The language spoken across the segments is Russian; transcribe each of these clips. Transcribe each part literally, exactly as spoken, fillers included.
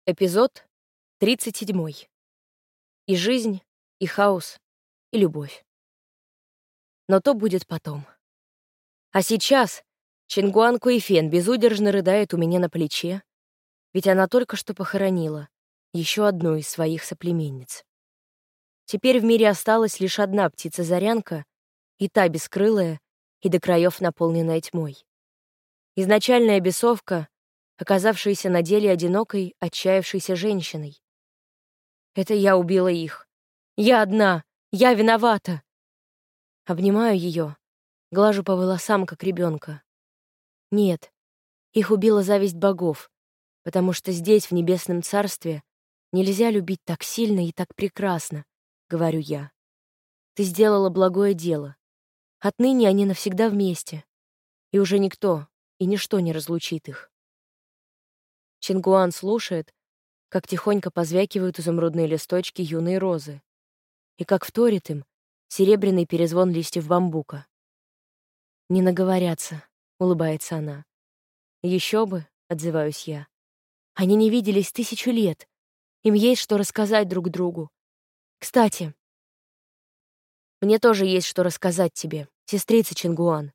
Эпизод тридцать семь. И жизнь, и хаос, и любовь. Но то будет потом. А сейчас Чингуан Куйфен безудержно рыдает у меня на плече, ведь она только что похоронила еще одну из своих соплеменниц. Теперь в мире осталась лишь одна птица-зарянка, и та бескрылая и до краев наполненная тьмой. Изначальная бесовка, оказавшаяся на деле одинокой, отчаявшейся женщиной. Это я убила их. Я одна. Я виновата. Обнимаю ее, глажу по волосам, как ребенка. Нет, их убила зависть богов, потому что здесь, в небесном царстве, нельзя любить так сильно и так прекрасно, говорю я. Ты сделала благое дело. Отныне они навсегда вместе, и уже никто и ничто не разлучит их. Чингуан слушает, как тихонько позвякивают изумрудные листочки юной розы, и как вторит им серебряный перезвон листьев бамбука. «Не наговорятся», — улыбается она. «Еще бы», — отзываюсь я. «Они не виделись тысячу лет. Им есть что рассказать друг другу. Кстати, мне тоже есть что рассказать тебе, сестрица Чингуан».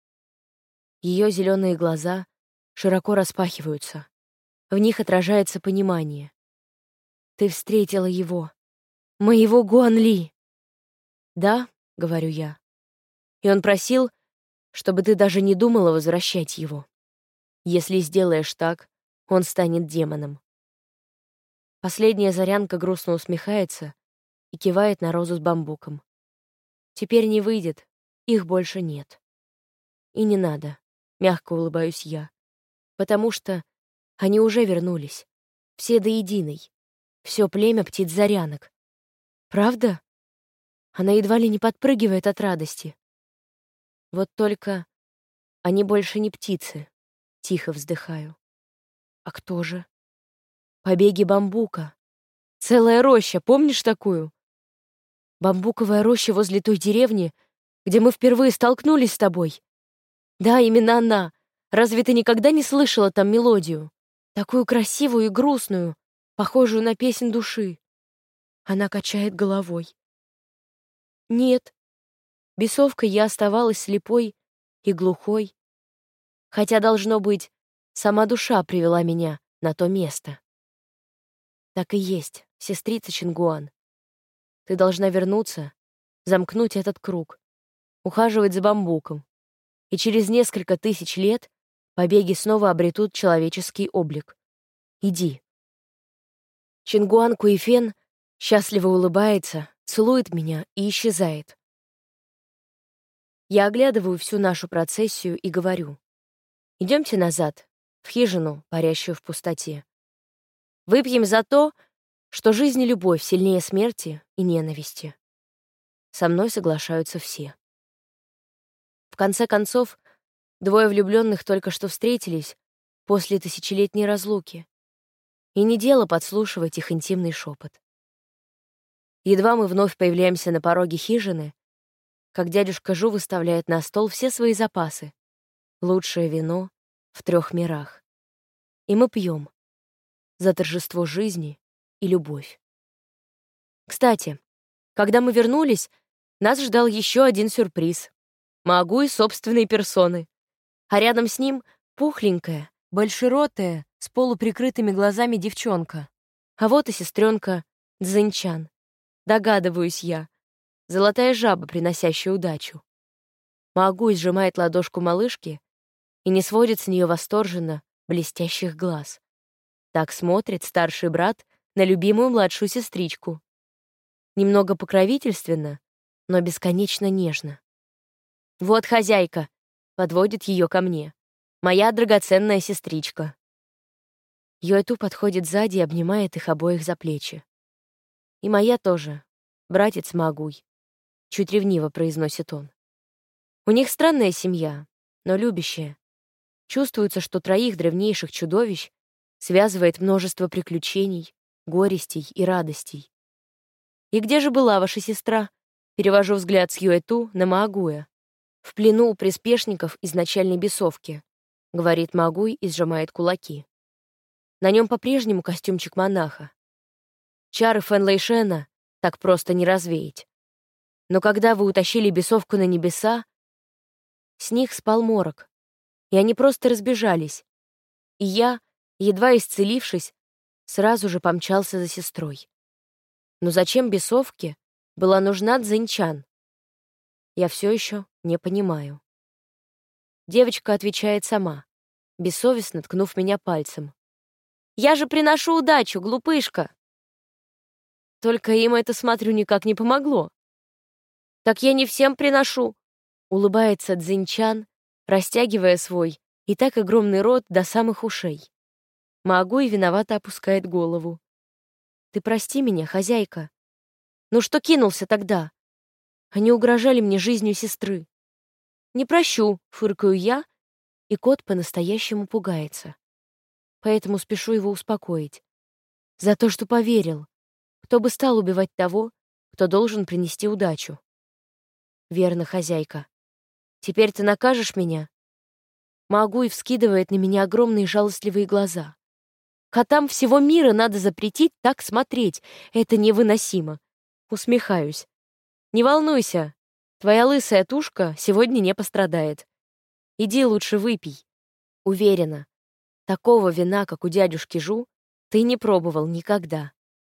Ее зеленые глаза широко распахиваются. В них отражается понимание. «Ты встретила его. Моего Гуан Ли!» «Да», — говорю я. «И он просил, чтобы ты даже не думала возвращать его. Если сделаешь так, он станет демоном». Последняя зарянка грустно усмехается и кивает на розу с бамбуком. «Теперь не выйдет, их больше нет». «И не надо», — мягко улыбаюсь я, «потому что они уже вернулись, все до единой, все племя птиц-зарянок. Правда?» Она едва ли не подпрыгивает от радости. «Вот только они больше не птицы», — тихо вздыхаю. «А кто же?» «Побеги бамбука. Целая роща, помнишь такую? Бамбуковая роща возле той деревни, где мы впервые столкнулись с тобой. Да, именно она. Разве ты никогда не слышала там мелодию? Такую красивую и грустную, похожую на песнь души». Она качает головой. «Нет, бесовкой я оставалась слепой и глухой, хотя, должно быть, сама душа привела меня на то место». «Так и есть, сестрица Чингуан. Ты должна вернуться, замкнуть этот круг, ухаживать за бамбуком, и через несколько тысяч лет побеги снова обретут человеческий облик. Иди». Чингуан Куйфен счастливо улыбается, целует меня и исчезает. Я оглядываю всю нашу процессию и говорю: «Идемте назад, в хижину, парящую в пустоте. Выпьем за то, что жизнь и любовь сильнее смерти и ненависти». Со мной соглашаются все. В конце концов, двое влюбленных только что встретились после тысячелетней разлуки, и не дело подслушивать их интимный шепот. Едва мы вновь появляемся на пороге хижины, как дядюшка Жу выставляет на стол все свои запасы, лучшее вино в трех мирах. И мы пьем за торжество жизни и любовь. Кстати, когда мы вернулись, нас ждал еще один сюрприз — Маагуй собственной персоны. А рядом с ним пухленькая, большеротая, с полуприкрытыми глазами девчонка. А вот и сестренка Цзиньчан. Догадываюсь я. Золотая жаба, приносящая удачу. Маагуй сжимает ладошку малышки и не сводит с нее восторженно блестящих глаз. Так смотрит старший брат на любимую младшую сестричку. Немного покровительственно, но бесконечно нежно. «Вот хозяйка», — подводит ее ко мне. «Моя драгоценная сестричка». Юэту подходит сзади и обнимает их обоих за плечи. «И моя тоже, братец Маагуй», — чуть ревниво произносит он. У них странная семья, но любящая. Чувствуется, что троих древнейших чудовищ связывает множество приключений, горестей и радостей. «И где же была ваша сестра?» Перевожу взгляд с Юэту на Маагуя. «В плену у приспешников изначальной бесовки», — говорит Маагуй и сжимает кулаки. На нем по-прежнему костюмчик монаха. Чары Фэн Лэйшэна так просто не развеять. Но когда вы утащили бесовку на небеса, с них спал морок, и они просто разбежались. И я, едва исцелившись, сразу же помчался за сестрой. Но зачем бесовке была нужна Цзиньчан? Я все еще не понимаю. Девочка отвечает сама, бессовестно ткнув меня пальцем. «Я же приношу удачу, глупышка!» Только им это, смотрю, никак не помогло. «Так я не всем приношу», — улыбается Цзиньчан, растягивая свой и так огромный рот до самых ушей. Маагуй виновато опускает голову. «Ты прости меня, хозяйка. Ну что кинулся тогда? Они угрожали мне жизнью сестры». «Не прощу», — фыркаю я, и кот по-настоящему пугается. Поэтому спешу его успокоить. За то, что поверил. Кто бы стал убивать того, кто должен принести удачу? Верно, хозяйка. Теперь ты накажешь меня? Маагуй вскидывает на меня огромные жалостливые глаза. Котам всего мира надо запретить так смотреть. Это невыносимо. Усмехаюсь. Не волнуйся. Твоя лысая тушка сегодня не пострадает. Иди лучше выпей. Уверена, такого вина, как у дядюшки Жу, ты не пробовал никогда.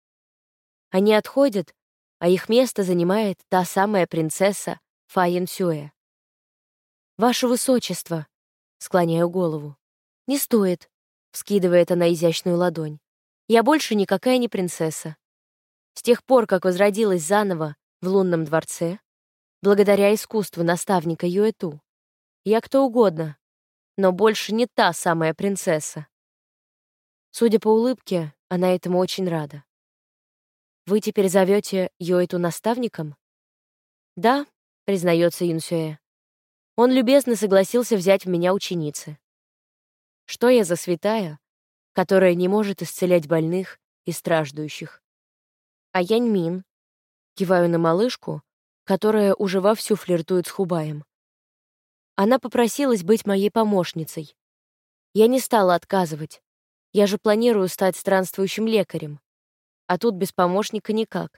Они отходят, а их место занимает та самая принцесса Фа Юнсюэ. «Ваше высочество», — склоняю голову. «Не стоит», — вскидывает она изящную ладонь. «Я больше никакая не принцесса. С тех пор, как возродилась заново в лунном дворце, благодаря искусству наставника Юэту, я кто угодно, но больше не та самая принцесса». Судя по улыбке, она этому очень рада. «Вы теперь зовете Юэту наставником?» «Да», — признается Юнсюэ. «Он любезно согласился взять в меня ученицы. Что я за святая, которая не может исцелять больных и страждущих? А Яньмин?» Киваю на малышку, которая уже вовсю флиртует с Хубаем. Она попросилась быть моей помощницей. Я не стала отказывать. Я же планирую стать странствующим лекарем. А тут без помощника никак.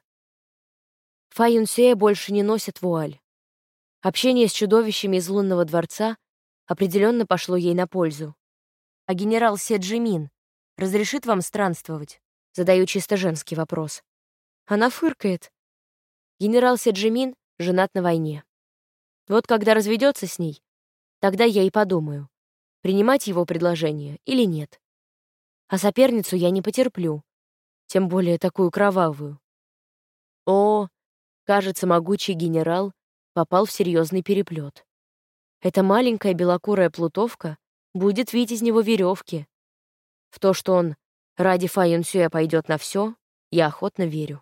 Фа Юнсюэ больше не носит вуаль. Общение с чудовищами из лунного дворца определенно пошло ей на пользу. «А генерал Се Джимин разрешит вам странствовать?» Задаю чисто женский вопрос. Она фыркает. Генерал Се Джимин женат на войне. Вот когда разведется с ней, тогда я и подумаю, принимать его предложение или нет. А соперницу я не потерплю, тем более такую кровавую. О, кажется, могучий генерал попал в серьезный переплет. Эта маленькая белокурая плутовка будет вить из него веревки. В то, что он ради Фа Юнсюэ пойдет на все, я охотно верю.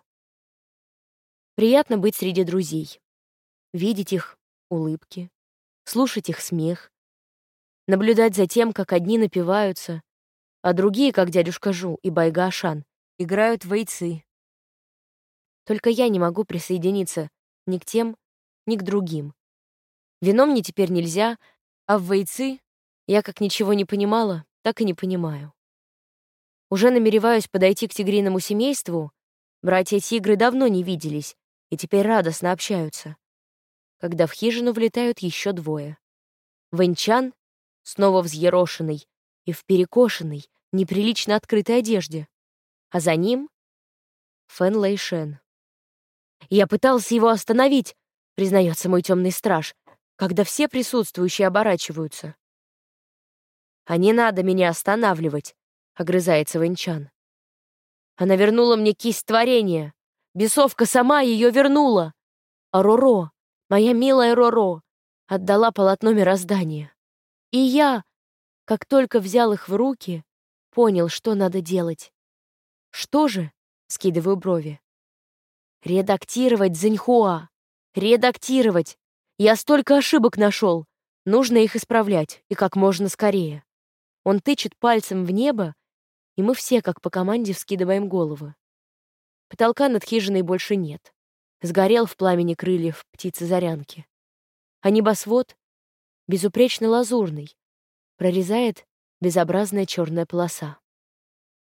Приятно быть среди друзей, видеть их улыбки, слушать их смех, наблюдать за тем, как одни напиваются, а другие, как дядюшка Жу и Байга Ашан, играют в вэйцы. Только я не могу присоединиться ни к тем, ни к другим. Вино мне теперь нельзя, а в вэйцы я как ничего не понимала, так и не понимаю. Уже намереваюсь подойти к тигриному семейству, братья-тигры давно не виделись и теперь радостно общаются, когда в хижину влетают еще двое. Вэньчан, снова взъерошенный и в перекошенной, неприлично открытой одежде, а за ним — Фэн Лэйшэн. «Я пытался его остановить», — признается мой темный страж, когда все присутствующие оборачиваются. «А не надо меня останавливать», — огрызается Вэньчан. «Она вернула мне кисть творения. Бесовка сама ее вернула. А Роро, моя милая Роро, отдала полотно мироздания. И я, как только взял их в руки, понял, что надо делать. Что же?» — скидываю брови. «Редактировать Цзиньхуа. Редактировать. Я столько ошибок нашел. Нужно их исправлять, и как можно скорее». Он тычет пальцем в небо, и мы все, как по команде, вскидываем головы. Потолка над хижиной больше нет. Сгорел в пламени крыльев птицы-зарянки. А небосвод, безупречно лазурный, прорезает безобразная черная полоса.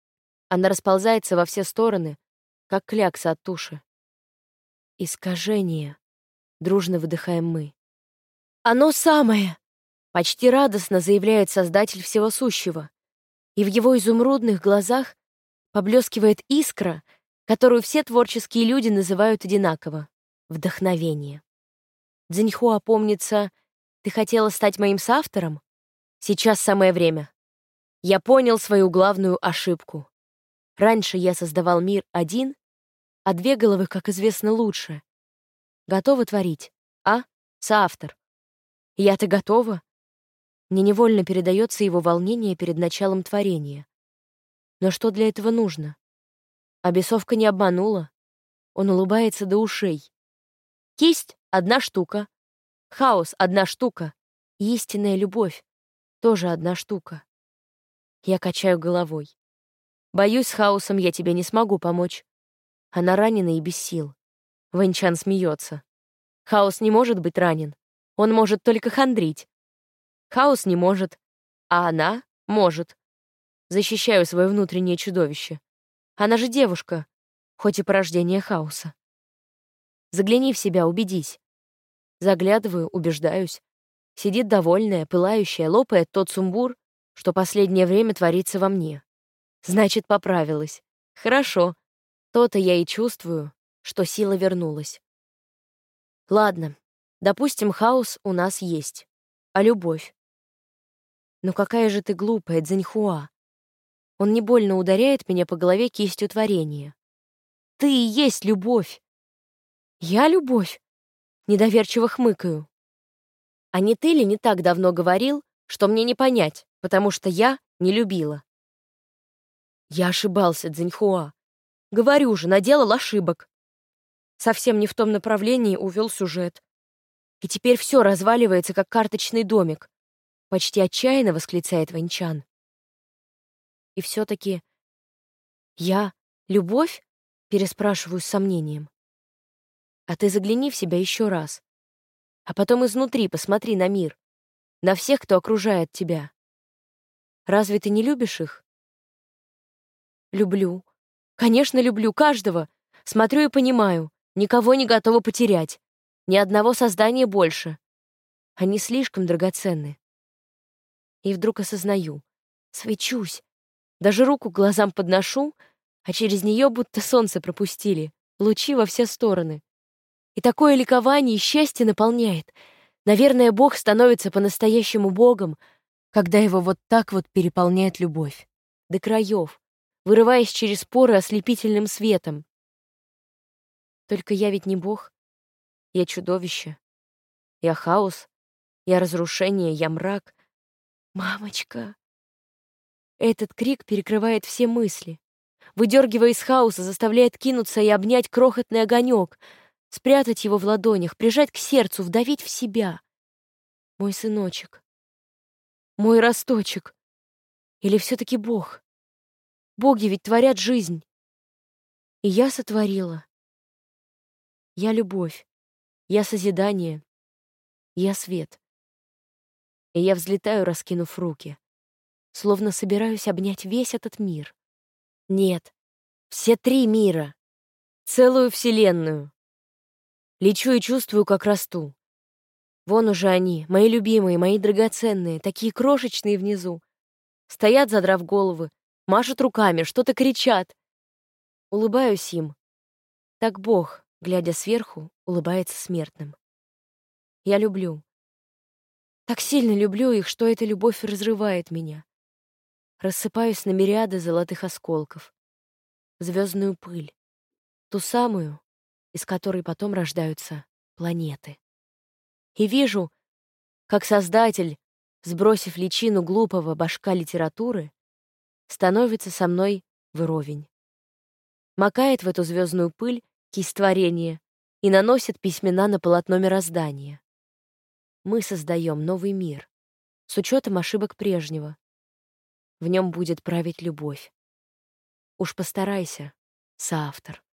Она расползается во все стороны, как клякса от туши. «Искажение», — дружно выдыхаем мы. «Оно самое!» — почти радостно заявляет создатель всего сущего. И в его изумрудных глазах поблескивает искра, которую все творческие люди называют одинаково — вдохновение. Цзиньхуа, помнится, ты хотела стать моим соавтором? Сейчас самое время. Я понял свою главную ошибку. Раньше я создавал мир один, а две головы, как известно, лучше. Готова творить, а, соавтор? Я-то готова. Мне невольно передается его волнение перед началом творения. Но что для этого нужно? А бесовка не обманула. Он улыбается до ушей. Кисть — одна штука. Хаос — одна штука. Истинная любовь — тоже одна штука. Я качаю головой. Боюсь, с хаосом я тебе не смогу помочь. Она ранена и без сил. Вэньчан смеется. Хаос не может быть ранен. Он может только хандрить. Хаос не может, а она может. Защищаю свое внутреннее чудовище. Она же девушка, хоть и порождение хаоса. Загляни в себя, убедись. Заглядываю, убеждаюсь. Сидит довольная, пылающая, лопает тот сумбур, что последнее время творится во мне. Значит, поправилась. Хорошо. То-то я и чувствую, что сила вернулась. Ладно, допустим, хаос у нас есть. А любовь? Ну какая же ты глупая, Цзиньхуа. Он не больно ударяет меня по голове кистью творения. Ты и есть любовь. Я любовь? Недоверчиво хмыкаю. А не ты ли не так давно говорил, что мне не понять, потому что я не любила? Я ошибался, Цзиньхуа. Говорю же, наделал ошибок. Совсем не в том направлении увел сюжет. И теперь все разваливается, как карточный домик. Почти отчаянно восклицает Вэньчан. И все-таки я любовь? Переспрашиваю с сомнением. А ты загляни в себя еще раз. А потом изнутри посмотри на мир. На всех, кто окружает тебя. Разве ты не любишь их? Люблю. Конечно, люблю каждого. Смотрю и понимаю. Никого не готова потерять. Ни одного создания больше. Они слишком драгоценны. И вдруг осознаю. Свечусь. Даже руку к глазам подношу, а через нее будто солнце пропустили. Лучи во все стороны. И такое ликование и счастье наполняет. Наверное, Бог становится по-настоящему Богом, когда его вот так вот переполняет любовь. До краев, вырываясь через поры ослепительным светом. Только я ведь не Бог. Я чудовище. Я хаос. Я разрушение. Я мрак. Мамочка. Этот крик перекрывает все мысли. Выдергивая из хаоса, заставляет кинуться и обнять крохотный огонек, спрятать его в ладонях, прижать к сердцу, вдавить в себя. Мой сыночек. Мой росточек. Или все-таки Бог? Боги ведь творят жизнь. И я сотворила. Я любовь. Я созидание. Я свет. И я взлетаю, раскинув руки, словно собираюсь обнять весь этот мир. Нет, все три мира. Целую вселенную. Лечу и чувствую, как расту. Вон уже они, мои любимые, мои драгоценные, такие крошечные внизу. Стоят, задрав головы, машут руками, что-то кричат. Улыбаюсь им. Так Бог, глядя сверху, улыбается смертным. Я люблю. Так сильно люблю их, что эта любовь разрывает меня. Рассыпаюсь на мириады золотых осколков. Звездную пыль. Ту самую, из которой потом рождаются планеты. И вижу, как Создатель, сбросив личину глупого башка литературы, становится со мной вровень. Макает в эту звездную пыль кисть творения и наносит письмена на полотно мироздания. Мы создаем новый мир, с учетом ошибок прежнего. В нем будет править любовь. Уж постарайся, соавтор.